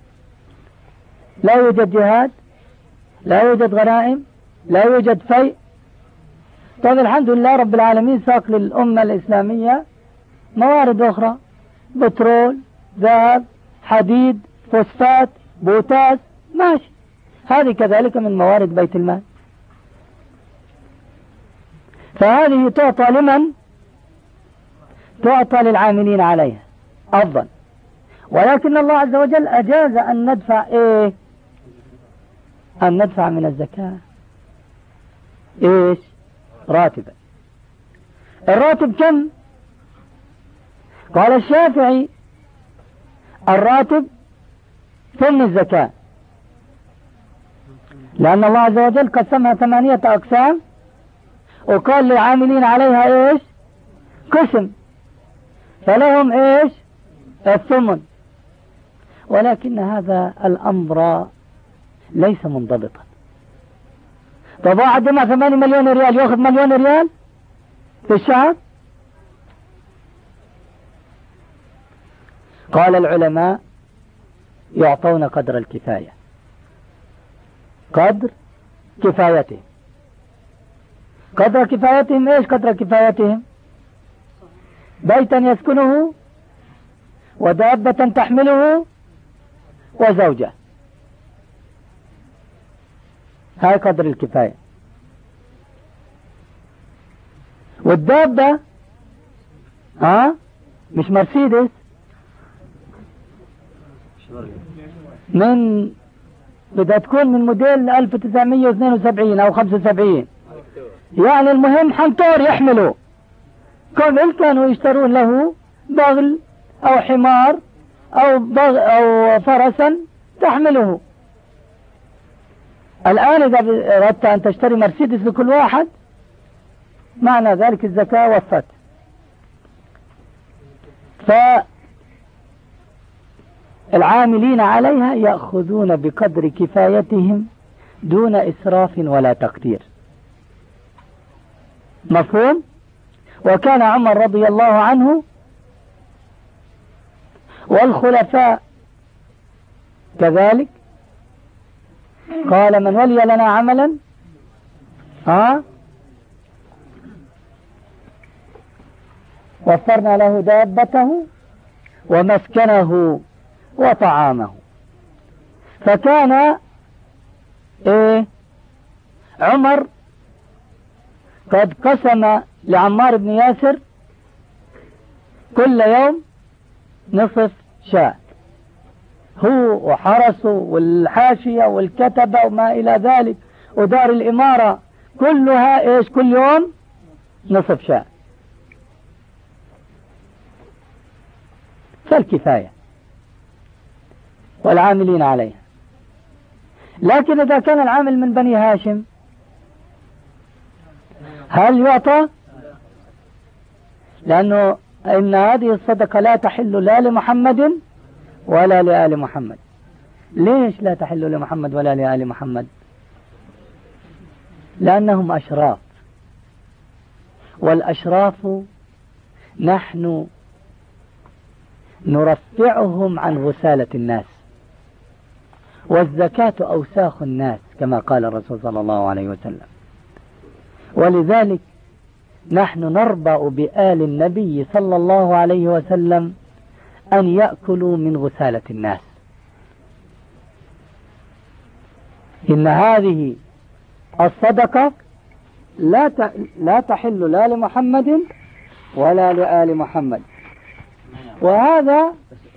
A: لا يوجد جهاد، لا يوجد غنائم، لا يوجد فيء. طيب الحمد لله رب العالمين ساق للأمة الإسلامية موارد أخرى، بترول، ذهب، حديد، فوسفات، بوتاس، ماشي، هذه كذلك من موارد بيت المال. فهذه تعطى لمن؟ تعطى للعاملين عليها أفضل. ولكن الله عز وجل أجاز أن ندفع أن ندفع من الزكاة راتبا. الراتب كم؟ قال الشافعي الراتب ثمن الزكاة. لأن الله عز وجل قسمها 8 أقسام، وقال للعاملين عليها إيش؟ قسم، فلهم إيش؟ الثمن. ولكن هذا الأمر ليس منضبطا. طب واحد جمع 8 مليون ريال يأخذ 1,000,000 ريال في الشهر؟ قال العلماء يعطون قدر الكفاية، قدر كفايتهم. قدر كفايتهم ايش؟ قدر كفايتهم بيتا يسكنه، ودابة تحمله، وزوجة. هاي قدر الكفاية. والدابة مش مرسيدس، بدها تكون من موديل 1972 أو 75، يعني المهم حنطور يحمله. كل كانوا يشترون له بغل أو حمار أو فرسا تحمله. الآن إذا أردت أن تشتري مرسيدس لكل واحد، معنى ذلك الزكاة وفت. فالعاملين عليها يأخذون بقدر كفايتهم دون إسراف ولا تقدير. مفهوم؟ وكان عمر رضي الله عنه والخلفاء كذلك قال: من ولي لنا عملا وفرنا له دابته ومسكنه وطعامه. فكان عمر قد قسم لعمار بن ياسر كل يوم نصف شاة، هو وحرسه والحاشية والكتبة وما إلى ذلك ودار الإمارة كلها إيش؟ كل يوم نصف شاة. فالكفاية والعاملين عليها. لكن إذا كان العامل من بني هاشم هل يعطى؟ لأنه إن هذه الصدقة لا تحل لا لمحمد ولا لآل محمد. ليش لا تحل لمحمد ولا لآل محمد؟ لأنهم أشراف، والأشراف نحن نرفعهم عن غسالة الناس، والزكاة أوساخ الناس كما قال الرسول صلى الله عليه وسلم. ولذلك نحن نربأ بآل النبي صلى الله عليه وسلم أن يأكلوا من غسالة الناس. إن هذه الصدقة لا تحل لا لمحمد ولا لآل محمد. وهذا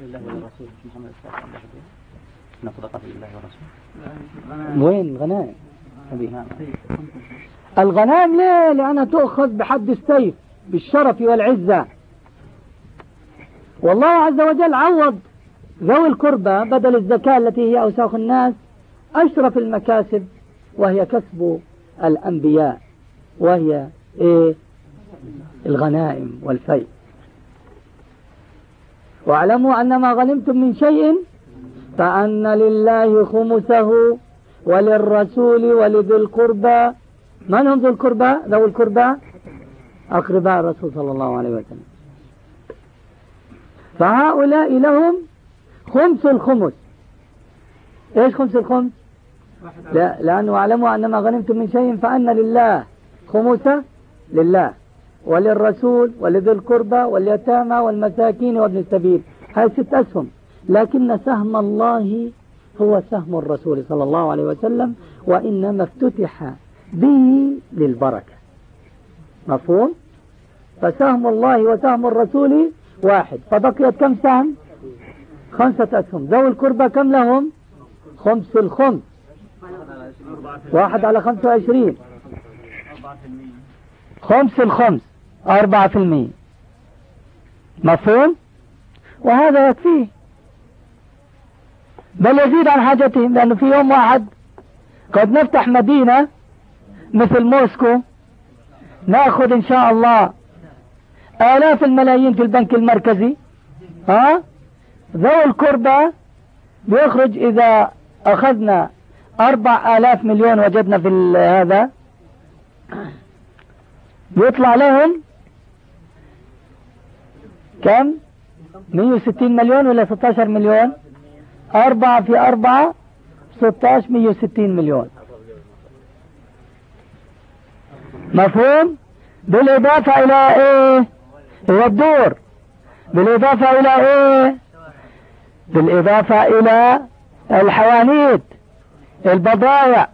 A: وين الغنائم؟ الغنائم ليه؟ لأنها تؤخذ بحد السيف بالشرف والعزة. والله عز وجل عوض ذوي القربى بدل الزكاة التي هي أوساخ الناس أشرف المكاسب، وهي كسب الأنبياء، وهي الغنائم والفيء. واعلموا أن ما غنمتم من شيء فأن لله خمسه وللرسول ولذي القربى. من هم ذو القربى؟ ذو القربى أقرباء الرسول صلى الله عليه وسلم. فهؤلاء لهم خمس الخمس. إيش خمس الخمس؟ لا، لأنه اعلموا أن ما غنمتم من شيء فأن لله خمسه لله وللرسول ولذي القربى واليتامى والمساكين وابن السبيل. هاي 6 أسهم، لكن سهم الله هو سهم الرسول صلى الله عليه وسلم، وإنما افتتح به للبركة. مفهوم؟ فسهم الله وسهم الرسول واحد، فبقيت كم سهم؟ 5 أسهم. ذوي القربى كم لهم؟ خمس الخمس، 1 على 25، خمس الخمس 4%. مفهوم؟ وهذا يكفيه، بل يزيد عن حاجتهم، لأنه في يوم واحد قد نفتح مدينة مثل موسكو، ناخذ ان شاء الله آلاف الملايين في البنك المركزي، ذو القربى بيخرج إذا أخذنا 4000 مليون وجدنا في هذا، بيطلع لهم كم؟ 160 مليون ولا 16 مليون؟ 4 في 4 16، 160 مليون. مفهوم؟ بالإضافة إلى إيه؟ هو الدور. بالإضافة إلى إيه؟ بالإضافة إلى الحوانيت، البضائع،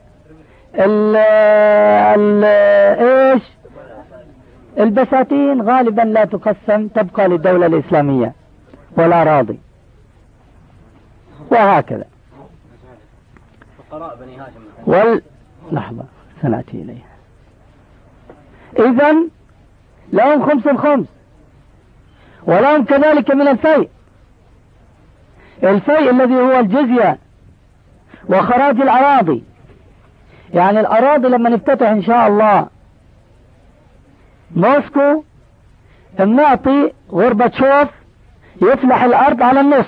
A: إيش؟ البساتين غالبا لا تقسم، تبقى للدولة الإسلامية والأراضي، وهكذا.
B: فقراء بني هاشم
A: لحظة سنأتي إليها. إذن لهم خمس الخمس، ولهم كذلك من الفيء، الفيء الذي هو الجزية وخراج الأراضي. يعني الأراضي لما نفتتح إن شاء الله موسكو، نعطي غورباتشوف يفلح الأرض على النص.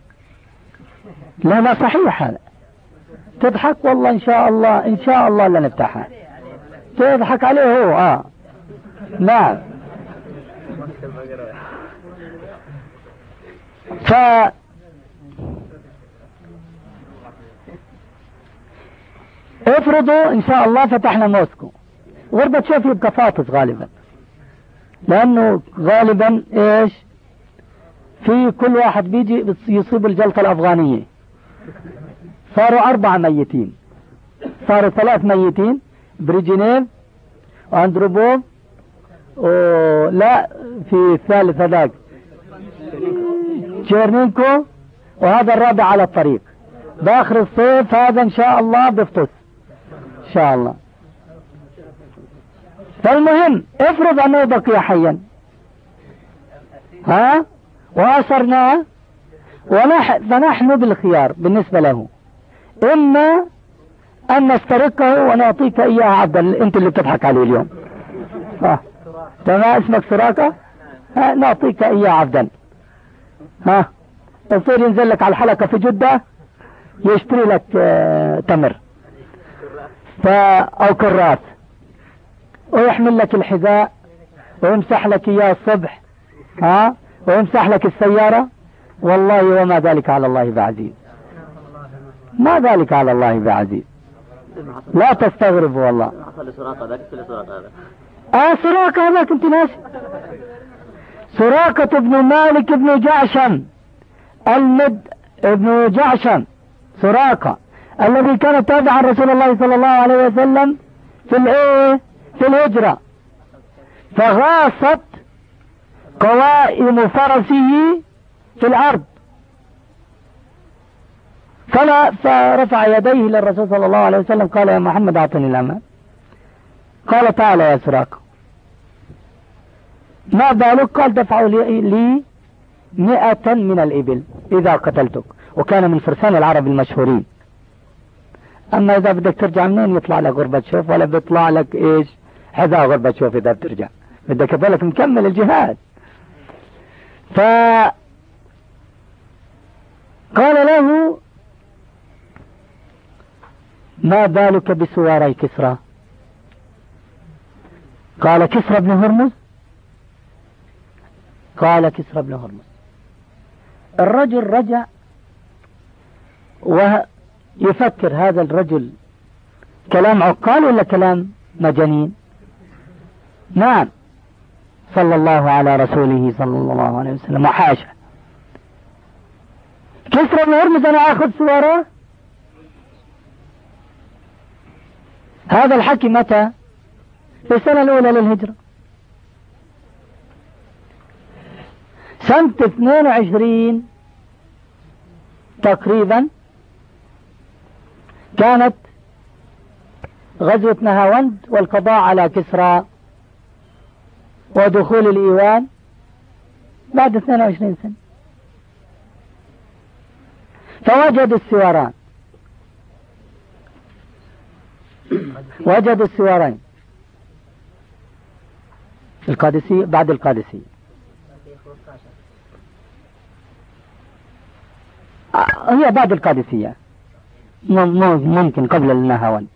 A: لا لا صحيح هذا. تضحك والله إن شاء الله، إن شاء الله لا نفتحها. تضحك عليه هو نعم. افرضوا ان شاء الله فتحنا موسكو، غورباتشوف يبقى فاطس غالبا، لانه غالبا ايش؟ في كل واحد بيجي يصيب الجلطة الافغانية. صاروا 4 ميتين، صاروا 3 ميتين، بريجينيف واندروبوف، لا في الثالث هذاك تشيرنينكو، وهذا الرابع على الطريق. باخر الصيف هذا ان شاء الله بفطس ان شاء الله. فالمهم افرض انه بقي حيا واسرناه، فنحن بالخيار بالنسبة له، اما ان نسترقه ونعطيك اياه عبدا، انت اللي بتضحك عليه اليوم. تمام، اسمك سراقة، نعطيك اياه عبدا، يصير ينزل لك على الحلقة في جدة يشتري لك تمر او كراث، ويحمل لك الحذاء ويمسح لك اياه الصبح، ويمسح لك السيارة. والله وما ذلك على الله بعزيز، ما ذلك على الله بعزيز، لا تستغرب والله. سراقة هذا كنت ناسي، سراقة بن مالك بن جعشم ابن جعشم، سراقة الذي كان تابعا رسول الله صلى الله عليه وسلم في الهجرة، فغاصت قوائم فرسه في الأرض، فرفع يديه للرسول صلى الله عليه وسلم، قال يا محمد أعطني الأمان. قال تعالى يا سراقة، ما بالك؟ قال دفعوا لي 100 من الإبل إذا قتلتك، وكان من فرسان العرب المشهورين. أما إذا بدك ترجع منين يطلع لك غورباتشوف، ولا بيطلع لك إيش حذاء غورباتشوف إذا بترجع، بدك يضلك مكمل الجهاد. فقال له ما بالك بسواري كسرى؟ قال كسرى بن هرمز. قال كسرى بن هرمز. الرجل رجع ويفكر، هذا الرجل كلام عقال ولا كلام مجانين؟ نعم، صلى الله على رسوله صلى الله عليه وسلم، وحاشا. كسرى بن هرمز أنا أخذ سواره؟ هذا الحكي متى؟ في السنة الأولى للهجرة، سنة 22 تقريبا كانت غزوة نهاوند والقضاء على كسرى ودخول الإيوان بعد 22 سنة. فوجدوا السواران وجدوا السوارين في القادسية بعد القادسية. هي بعد القادسية ممكن قبل النهاوند.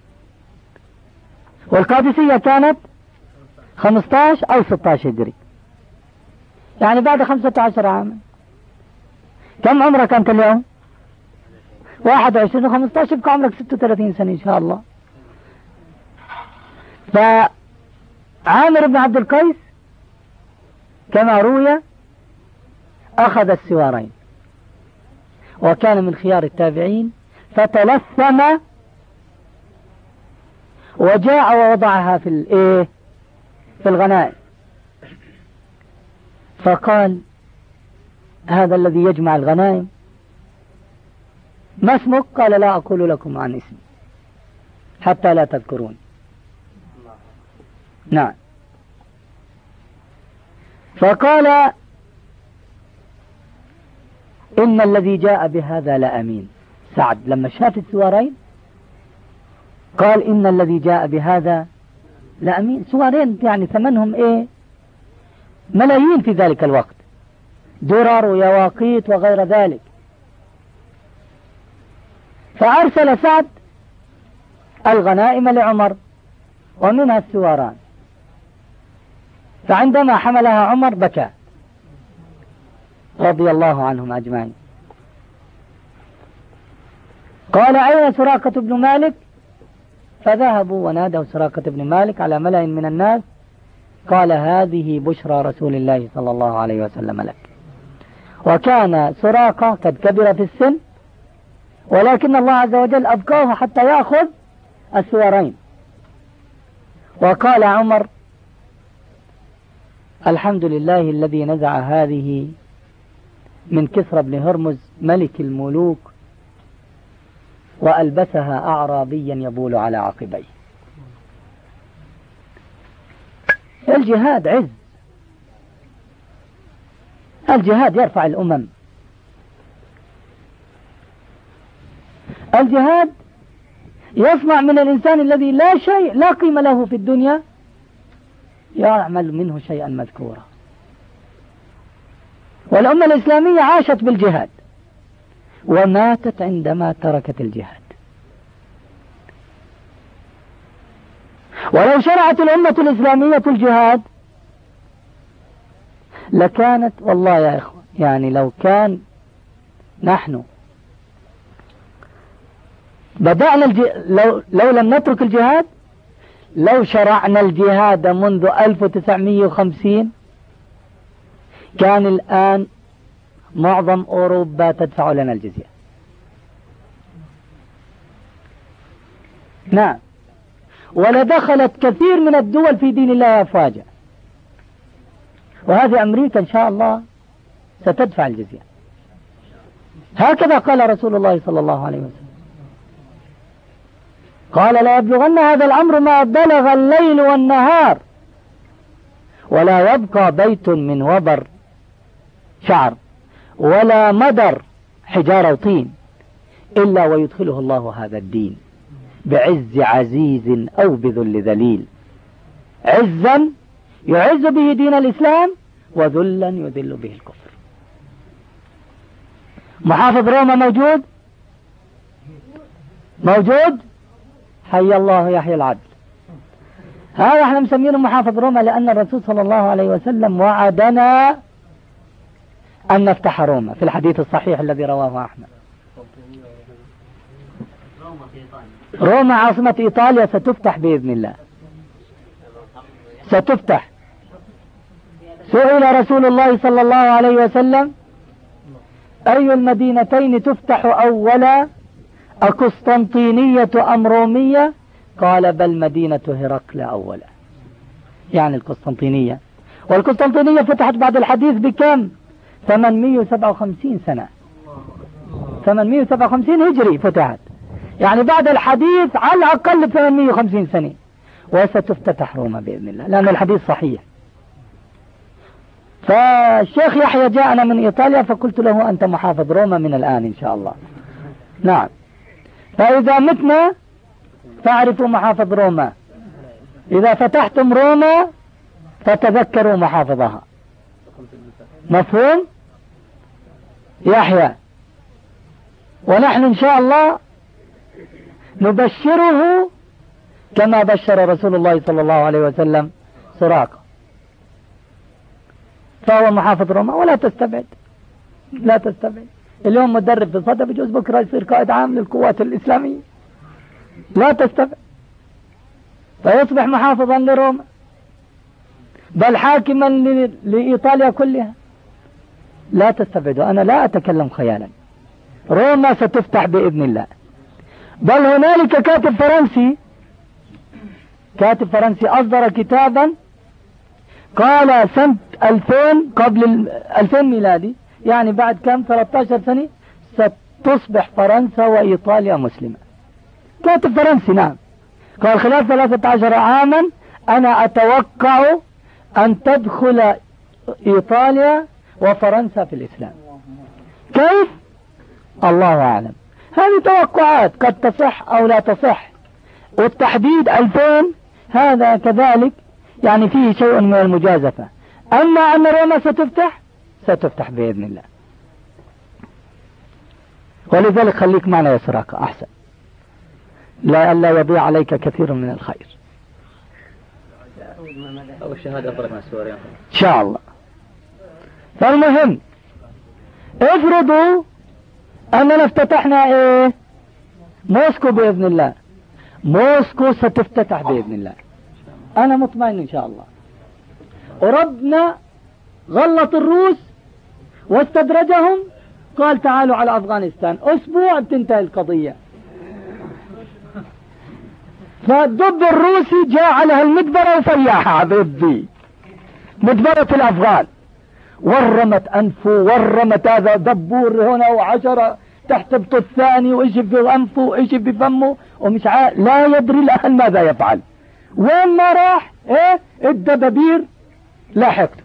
A: والقادسية كانت 15 أو 16 هجري، يعني بعد 15 عاما. كم عمرك أنت اليوم؟ 21 و15 يبقى عمرك 36 سنة إن شاء الله. فعامر بن عبد القيس كما روي أخذ السوارين، وكان من خيار التابعين، فتلثم وجاء ووضعها في الغنائم. فقال هذا الذي يجمع الغنائم ما اسمك؟ قال لا أقول لكم عن اسمي حتى لا تذكرون. نعم. فقال إن الذي جاء بهذا لأمين. سعد لما شاف السوارين قال إن الذي جاء بهذا لأمين. سوارين يعني ثمنهم ملايين في ذلك الوقت، درر ويواقيت وغير ذلك. فأرسل سعد الغنائم لعمر ومنها السواران. فعندما حملها عمر بكى رضي الله عنهم أجمعين. قال أين سراقة بن مالك؟ فذهبوا ونادوا سراقة بن مالك على ملأ من الناس. قال هذه بشرى رسول الله صلى الله عليه وسلم لك. وكان سراقة قد كبر في السن، ولكن الله عز وجل أبقاه حتى يأخذ السوارين. وقال عمر الحمد لله الذي نزع هذه من كسرى بن هرمز ملك الملوك وألبسها أعرابيا يبول على عقبيه. الجهاد عز، الجهاد يرفع الأمم، الجهاد يصنع من الإنسان الذي لا قيمة له في الدنيا يعمل منه شيئا مذكورا. والأمة الإسلامية عاشت بالجهاد وماتت عندما تركت الجهاد. ولو شرعت الأمة الإسلامية الجهاد لكانت، والله يا إخوة، يعني لو كان نحن بدأنا لو لم نترك الجهاد، لو شرعنا الجهاد منذ 1950 كان الآن معظم أوروبا تدفع لنا الجزية. نعم. ولدخلت كثير من الدول في دين الله أفواجا، وهذه أمريكا إن شاء الله ستدفع الجزية. هكذا قال رسول الله صلى الله عليه وسلم، قال لا يبلغن هذا الأمر ما بلغ الليل والنهار، ولا يبقى بيت من وبر شعر ولا مدر حجارة وطين إلا ويدخله الله هذا الدين بعز عزيز أو بذل ذليل. عزا يعز به دين الإسلام، وذلا يذل به الكفر. محافظ روما موجود حي الله يحيى العدل. هذا احنا مسمينه محافظ روما لأن الرسول صلى الله عليه وسلم وعدنا أن نفتح روما في الحديث الصحيح الذي رواه أحمد. روما عاصمة إيطاليا ستفتح بإذن الله، ستفتح. سئل رسول الله صلى الله عليه وسلم أي المدينتين تفتح أولا، أقسطنطينية أم رومية؟ قال بل مدينة هرقل أولا، يعني القسطنطينية. والقسطنطينية فتحت بعد الحديث بكم؟ 857 سنة، 857 هجري فتحت، يعني بعد الحديث على الأقل 850 سنة. وستفتتح روما بإذن الله لأن الحديث صحيح. فالشيخ يحيى جاءنا من إيطاليا فقلت له أنت محافظ روما من الآن إن شاء الله. نعم. فإذا متنا فاعرفوا محافظ روما. إذا فتحتم روما فتذكروا محافظها. مفهوم؟ يحيى. ونحن إن شاء الله نبشره كما بشر رسول الله صلى الله عليه وسلم سراقة، فهو محافظ روما. ولا تستبعد، لا تستبعد. اليوم مدرب في الصدى، بجوز بكرة يصير قائد عام للقوات الإسلامية. لا تستبعد، فيصبح محافظا لروما، بل حاكما لإيطاليا كلها. لا تستبعدوا، أنا لا أتكلم خيالا. روما ستفتح بإذن الله. بل هنالك كاتب فرنسي أصدر كتابا قال سنة 2000 قبل 2000 ميلادي، يعني بعد كم 13 سنة ستصبح فرنسا وإيطاليا مسلمة. كاتب فرنسي نعم، قال خلال 13 عاما أنا أتوقع أن تدخل إيطاليا وفرنسا في الإسلام. كيف؟ الله أعلم. هذه توقعات قد تصح أو لا تصح، والتحديد 2000 هذا كذلك يعني فيه شيء من المجازفة. أما أن روما ستفتح بإذن الله. ولذلك خليك معنا يا سراقة أحسن، لا يضيع عليك كثير من الخير.
B: أو الشهادة أفضل من سوريا
A: إن شاء الله. فالمهم افرضوا أننا افتتحنا موسكو بإذن الله. موسكو ستفتتح بإذن الله، أنا مطمئن إن شاء الله. وربنا غلط الروس واستدرجهم، قال تعالوا على أفغانستان، أسبوع بتنتهي القضية. فالضب الروسي جاء على هالمدبرة وفياحها حبيبي، مدبرة الأفغان، ورمت أنفه، ورمت هذا دبور هنا وعشرة تحت بطو الثاني، وإيش في أنفه وإيش بفمه، ومش لا يدري الآن ماذا يفعل. وين ما راح الدبابير لاحقته.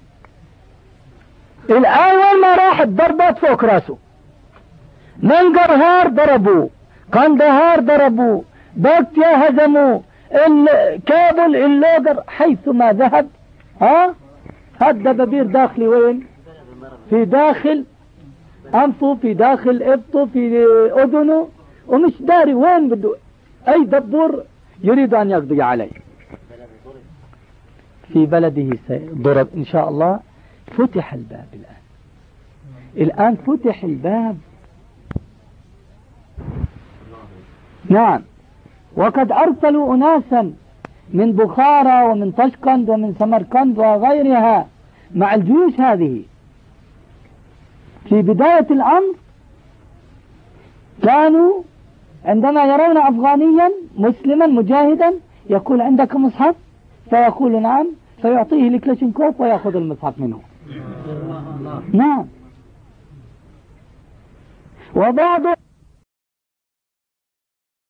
A: الآن وين ما راح الضربات فوق راسه. ننجرهار ضربوه، قندهار ضربوه، باكتيا هزموه، كابل اللوجر، حيث ما ذهب الدبابير داخلي وين؟ في داخل أنفه، في داخل إبطه، في أذنه، ومش داري وين بده أي دبور يريد أن يقضي عليه. في بلده ضرب إن شاء الله. فتح الباب الآن فتح الباب. نعم. وقد أرسلوا أناسا من بخارى ومن طشقند ومن سمرقند وغيرها مع الجيوش هذه. في بداية الأمر كانوا عندما يرون أفغانيا مسلما مجاهدا يقول عندك مصحف؟ فيقول نعم، فيعطيه لكلاشينكوف ويأخذ المصحف منه. نعم. وبعضهم